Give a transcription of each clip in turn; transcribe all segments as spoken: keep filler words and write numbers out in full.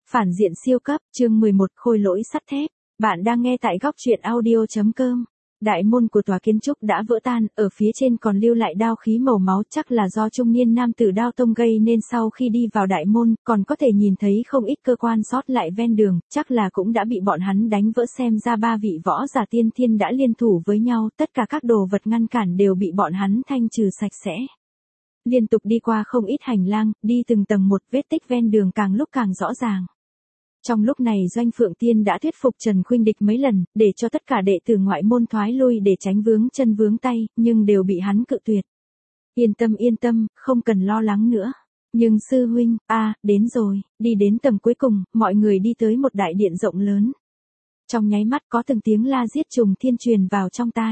Phản diện siêu cấp, chương mười một, khôi lỗi sắt thép. Bạn đang nghe tại góc truyện audio chấm com. Đại môn của tòa kiến trúc đã vỡ tan, ở phía trên còn lưu lại đao khí màu máu, chắc là do trung niên nam tử Đao Tông gây nên. Sau khi đi vào đại môn, còn có thể nhìn thấy không ít cơ quan sót lại ven đường, chắc là cũng đã bị bọn hắn đánh vỡ. Xem ra ba vị võ giả tiên thiên đã liên thủ với nhau, tất cả các đồ vật ngăn cản đều bị bọn hắn thanh trừ sạch sẽ. Liên tục đi qua không ít hành lang, đi từng tầng một, vết tích ven đường càng lúc càng rõ ràng. Trong lúc này Doanh Phượng Tiên đã thuyết phục Trần Khuynh Địch mấy lần, để cho tất cả đệ tử ngoại môn thoái lui để tránh vướng chân vướng tay, nhưng đều bị hắn cự tuyệt. Yên tâm yên tâm, không cần lo lắng nữa. Nhưng sư huynh, a, à, đến rồi, đi đến tầng cuối cùng, mọi người đi tới một đại điện rộng lớn. Trong nháy mắt có từng tiếng la giết trùng thiên truyền vào trong tai.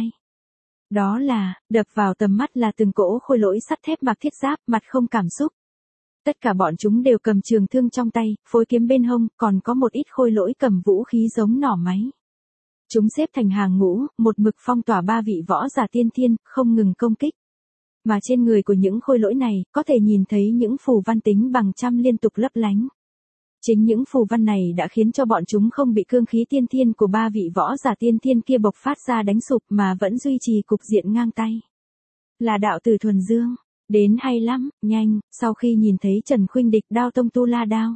Đó là, đập vào tầm mắt là từng cỗ khôi lỗi sắt thép mặc thiết giáp, mặt không cảm xúc. Tất cả bọn chúng đều cầm trường thương trong tay, phối kiếm bên hông, còn có một ít khôi lỗi cầm vũ khí giống nỏ máy. Chúng xếp thành hàng ngũ, một mực phong tỏa ba vị võ giả tiên thiên, không ngừng công kích. Mà trên người của những khôi lỗi này, có thể nhìn thấy những phù văn tính bằng trăm liên tục lấp lánh. Chính những phù văn này đã khiến cho bọn chúng không bị cương khí tiên thiên của ba vị võ giả tiên thiên kia bộc phát ra đánh sụp mà vẫn duy trì cục diện ngang tay. Là đạo tử thuần dương. Đến hay lắm, nhanh, sau khi nhìn thấy Trần Khuynh Địch Đao Tông tu la đao.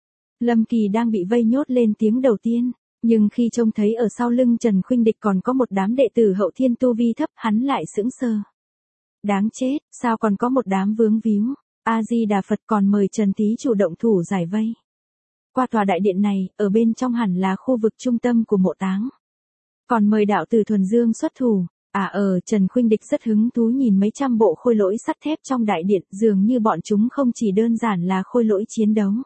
Lâm Kỳ đang bị vây nhốt lên tiếng đầu tiên, nhưng khi trông thấy ở sau lưng Trần Khuynh Địch còn có một đám đệ tử hậu thiên tu vi thấp, hắn lại sững sờ. Đáng chết, sao còn có một đám vướng víu, A-di-đà Phật, còn mời Trần Thí chủ động thủ giải vây. Qua tòa đại điện này, ở bên trong hẳn là khu vực trung tâm của mộ táng. Còn mời đạo tử thuần dương xuất thủ. À ờ, Trần Khuynh Địch rất hứng thú nhìn mấy trăm bộ khôi lỗi sắt thép trong đại điện, dường như bọn chúng không chỉ đơn giản là khôi lỗi chiến đấu.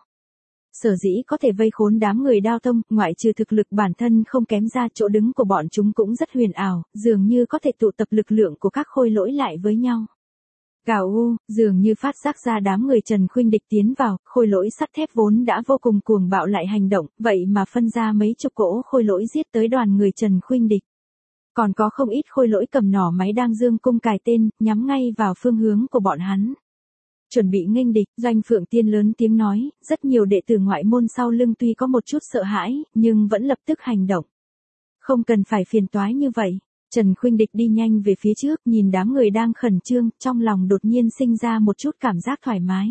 Sở dĩ có thể vây khốn đám người Đao Tông, ngoại trừ thực lực bản thân không kém ra, chỗ đứng của bọn chúng cũng rất huyền ảo, dường như có thể tụ tập lực lượng của các khôi lỗi lại với nhau. Gào u, dường như phát giác ra đám người Trần Khuynh Địch tiến vào, khôi lỗi sắt thép vốn đã vô cùng cuồng bạo lại hành động, vậy mà phân ra mấy chục cỗ khôi lỗi giết tới đoàn người Trần Khuynh Địch. Còn có không ít khôi lỗi cầm nỏ máy đang dương cung cài tên, nhắm ngay vào phương hướng của bọn hắn. Chuẩn bị nghênh địch, Doanh Phượng Tiên lớn tiếng nói, rất nhiều đệ tử ngoại môn sau lưng tuy có một chút sợ hãi, nhưng vẫn lập tức hành động. Không cần phải phiền toái như vậy. Trần Khuynh Địch đi nhanh về phía trước, nhìn đám người đang khẩn trương, trong lòng đột nhiên sinh ra một chút cảm giác thoải mái.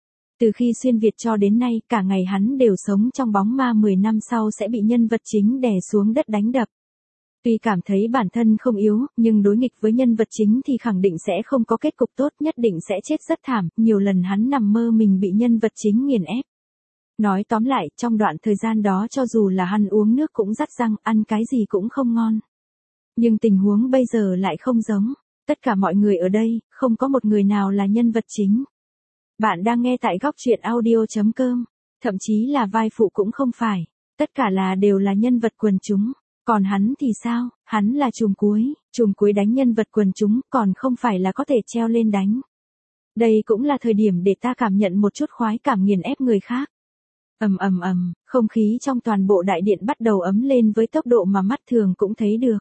Từ khi xuyên Việt cho đến nay, cả ngày hắn đều sống trong bóng ma, mười năm sau sẽ bị nhân vật chính đè xuống đất đánh đập. Tuy cảm thấy bản thân không yếu, nhưng đối nghịch với nhân vật chính thì khẳng định sẽ không có kết cục tốt, nhất định sẽ chết rất thảm, nhiều lần hắn nằm mơ mình bị nhân vật chính nghiền ép. Nói tóm lại, trong đoạn thời gian đó cho dù là hắn uống nước cũng rắt răng, ăn cái gì cũng không ngon. Nhưng tình huống bây giờ lại không giống, tất cả mọi người ở đây, không có một người nào là nhân vật chính. Bạn đang nghe tại góc truyện audio chấm com, thậm chí là vai phụ cũng không phải, tất cả là đều là nhân vật quần chúng. Còn hắn thì sao, hắn là trùm cuối, trùm cuối đánh nhân vật quần chúng, còn không phải là có thể treo lên đánh. Đây cũng là thời điểm để ta cảm nhận một chút khoái cảm nghiền ép người khác. Ầm ầm ầm, không khí trong toàn bộ đại điện bắt đầu ấm lên với tốc độ mà mắt thường cũng thấy được.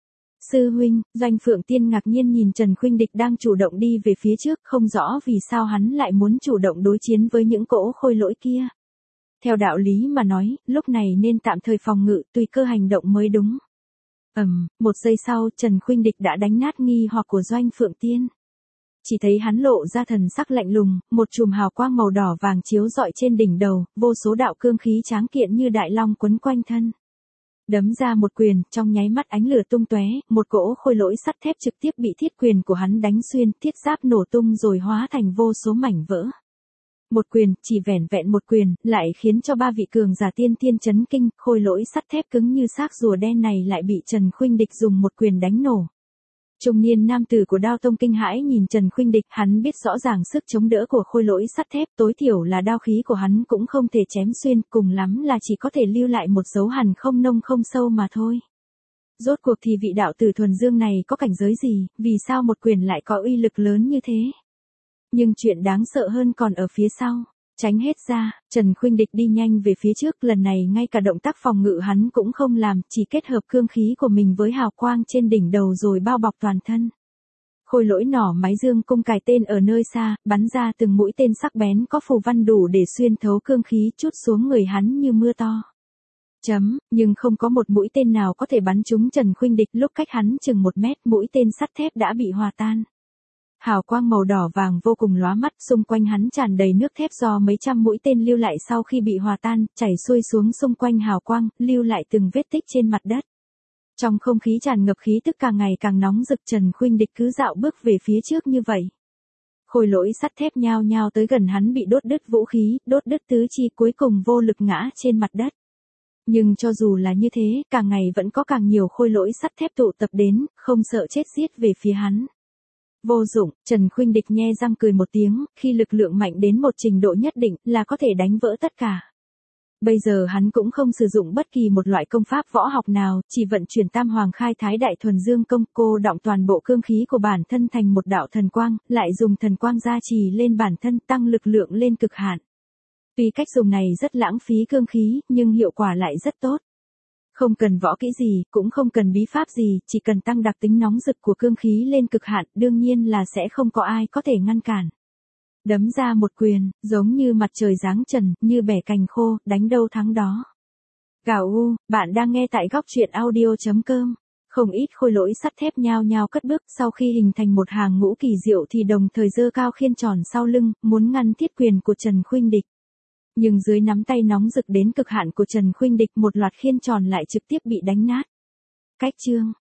Sư huynh, Doanh Phượng Tiên ngạc nhiên nhìn Trần Khuynh Địch đang chủ động đi về phía trước, không rõ vì sao hắn lại muốn chủ động đối chiến với những cỗ khôi lỗi kia. Theo đạo lý mà nói, lúc này nên tạm thời phòng ngự, tùy cơ hành động mới đúng. Ầm, um, một giây sau, Trần Khuynh Địch đã đánh nát nghi hoặc của Doanh Phượng Tiên. Chỉ thấy hắn lộ ra thần sắc lạnh lùng, một chùm hào quang màu đỏ vàng chiếu rọi trên đỉnh đầu, vô số đạo cương khí tráng kiện như đại long quấn quanh thân. Đấm ra một quyền, trong nháy mắt ánh lửa tung tóe, một cỗ khôi lỗi sắt thép trực tiếp bị thiết quyền của hắn đánh xuyên, thiết giáp nổ tung rồi hóa thành vô số mảnh vỡ. Một quyền, chỉ vẻn vẹn một quyền, lại khiến cho ba vị cường giả tiên thiên chấn kinh, khôi lỗi sắt thép cứng như xác rùa đen này lại bị Trần Khuynh Địch dùng một quyền đánh nổ. Trung niên nam tử của Đao Tông kinh hãi nhìn Trần Khuynh Địch, hắn biết rõ ràng sức chống đỡ của khôi lỗi sắt thép, tối thiểu là đao khí của hắn cũng không thể chém xuyên, cùng lắm là chỉ có thể lưu lại một dấu hằn không nông không sâu mà thôi. Rốt cuộc thì vị đạo tử thuần dương này có cảnh giới gì, vì sao một quyền lại có uy lực lớn như thế? Nhưng chuyện đáng sợ hơn còn ở phía sau. Tránh hết ra, Trần Khuynh Địch đi nhanh về phía trước, lần này ngay cả động tác phòng ngự hắn cũng không làm, chỉ kết hợp cương khí của mình với hào quang trên đỉnh đầu rồi bao bọc toàn thân. Khôi Lỗi nỏ máy dương cung cài tên ở nơi xa, bắn ra từng mũi tên sắc bén có phù văn đủ để xuyên thấu cương khí trút xuống người hắn như mưa to. Chấm, nhưng không có một mũi tên nào có thể bắn trúng Trần Khuynh Địch, lúc cách hắn chừng một mét mũi tên sắt thép đã bị hòa tan. Hào quang màu đỏ vàng vô cùng lóa mắt, xung quanh hắn tràn đầy nước thép do mấy trăm mũi tên lưu lại sau khi bị hòa tan, chảy xuôi xuống xung quanh hào quang, lưu lại từng vết tích trên mặt đất. Trong không khí tràn ngập khí tức càng ngày càng nóng rực, Trần Khuynh Địch cứ dạo bước về phía trước như vậy. Khôi Lỗi sắt thép nhao nhao tới gần hắn bị đốt đứt vũ khí, đốt đứt tứ chi, cuối cùng vô lực ngã trên mặt đất. Nhưng cho dù là như thế, càng ngày vẫn có càng nhiều khôi lỗi sắt thép tụ tập đến, không sợ chết giết về phía hắn. Vô dụng, Trần Khuynh Địch nhe răng cười một tiếng, khi lực lượng mạnh đến một trình độ nhất định là có thể đánh vỡ tất cả. Bây giờ hắn cũng không sử dụng bất kỳ một loại công pháp võ học nào, chỉ vận chuyển Tam Hoàng Khai Thái Đại Thuần Dương Công, cô đọng toàn bộ cương khí của bản thân thành một đạo thần quang, lại dùng thần quang gia trì lên bản thân, tăng lực lượng lên cực hạn. Tuy cách dùng này rất lãng phí cương khí, nhưng hiệu quả lại rất tốt. Không cần võ kỹ gì, cũng không cần bí pháp gì, chỉ cần tăng đặc tính nóng rực của cương khí lên cực hạn, đương nhiên là sẽ không có ai có thể ngăn cản. Đấm ra một quyền, giống như mặt trời giáng trần, như bẻ cành khô, đánh đâu thắng đó. Gào u, bạn đang nghe tại góc truyện audio chấm com. Không ít khôi lỗi sắt thép nhao nhao cất bước, sau khi hình thành một hàng ngũ kỳ diệu thì đồng thời giơ cao khiên tròn sau lưng, muốn ngăn thiết quyền của Trần Khuynh Địch. Nhưng dưới nắm tay nóng rực đến cực hạn của Trần Khuynh Địch, một loạt khiên tròn lại trực tiếp bị đánh nát. Cách chương